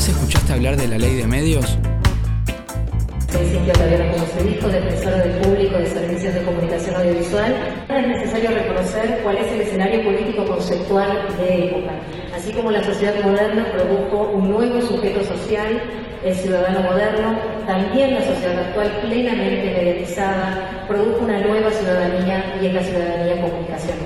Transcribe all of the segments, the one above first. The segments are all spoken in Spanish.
vez escuchaste hablar de la ley de medios? Soy Cintia Taviano, como se dijo, defensora del público de servicios de comunicación audiovisual. Es necesario reconocer cuál es el escenario político conceptual de época. Así como la sociedad moderna produjo un nuevo sujeto social, el ciudadano moderno, también la sociedad actual plenamente mediatizada produjo una nueva ciudadanía y es la ciudadanía comunicacional.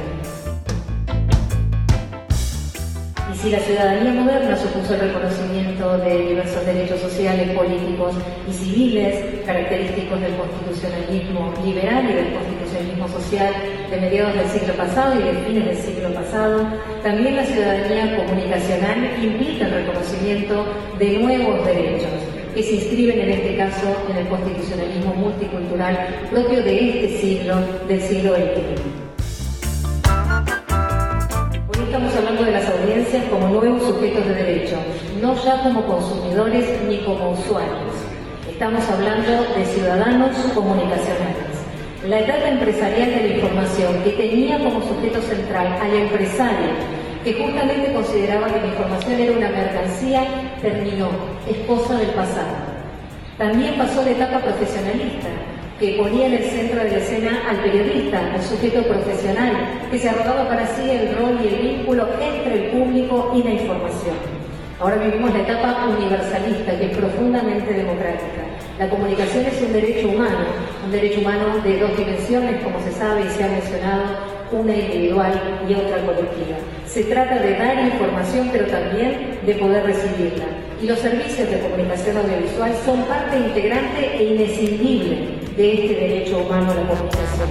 Y si la ciudadanía moderna supuso el reconocimiento de diversos derechos sociales, políticos y civiles, característicos del constitucionalismo liberal y del constitucionalismo social de mediados del siglo pasado y de fines del siglo pasado, también la ciudadanía comunicacional implica el reconocimiento de nuevos derechos que se inscriben en este caso en el constitucionalismo multicultural propio de este siglo, del siglo XXI. Estamos hablando de las audiencias como nuevos sujetos de derecho, no ya como consumidores ni como usuarios. Estamos hablando de ciudadanos comunicacionales. La etapa empresarial de la información que tenía como sujeto central al empresario, que justamente consideraba que la información era una mercancía, terminó, es cosa del pasado. También pasó la etapa profesionalista, que ponía en el centro de la escena al periodista, al sujeto profesional, que se arrogaba para sí el rol y el vínculo entre el público y la información. Ahora vivimos la etapa universalista, que es profundamente democrática. La comunicación es un derecho humano de dos dimensiones, como se sabe y se ha mencionado, una individual y otra colectiva. Se trata de dar información, pero también de poder recibirla. Y los servicios de comunicación audiovisual son parte integrante e inescindible de este derecho humano a la comunicación.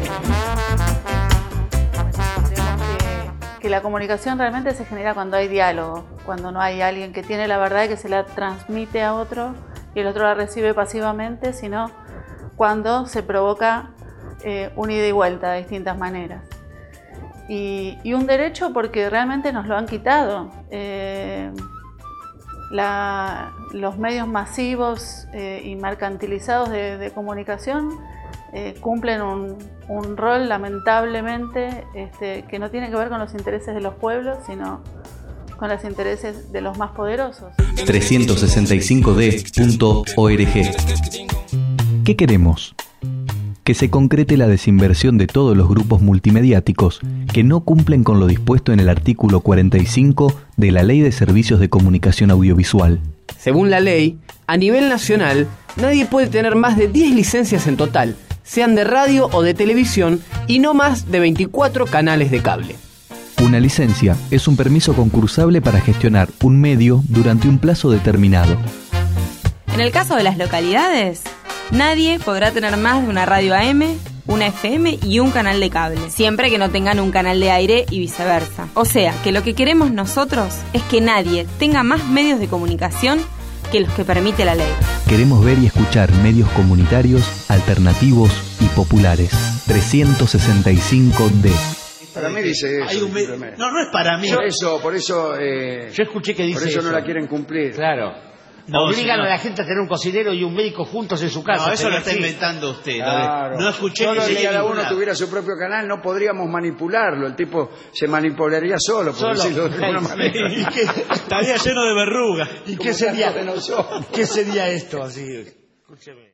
Que la comunicación realmente se genera cuando hay diálogo, cuando no hay alguien que tiene la verdad y que se la transmite a otro y el otro la recibe pasivamente, sino cuando se provoca un ida y vuelta de distintas maneras. Y un derecho porque realmente nos lo han quitado. Los medios masivos y mercantilizados de comunicación cumplen un rol lamentablemente que no tiene que ver con los intereses de los pueblos, sino con los intereses de los más poderosos. 365d.org. ¿Qué queremos? Que se concrete la desinversión de todos los grupos multimediáticos que no cumplen con lo dispuesto en el artículo 45 de la Ley de Servicios de Comunicación Audiovisual. Según la ley, a nivel nacional, nadie puede tener más de 10 licencias en total, sean de radio o de televisión, y no más de 24 canales de cable. Una licencia es un permiso concursable para gestionar un medio durante un plazo determinado. En el caso de las localidades, nadie podrá tener más de una radio AM, una FM y un canal de cable, siempre que no tengan un canal de aire y viceversa. O sea, que lo que queremos nosotros es que nadie tenga más medios de comunicación que los que permite la ley. Queremos ver y escuchar medios comunitarios, alternativos y populares. 365D. Para mí dice eso. No es para mí. Por eso yo escuché que dice por eso no la quieren cumplir. Claro. Obligan a la gente a tener un cocinero y un médico juntos en su casa. No, eso lo está inventando usted. Claro. No escuché Solo que si cada uno tuviera su propio canal, no podríamos manipularlo. El tipo se manipularía solo, por decirlo de alguna manera. Estaría lleno de verrugas. ¿Y qué sería esto? Así, escúcheme.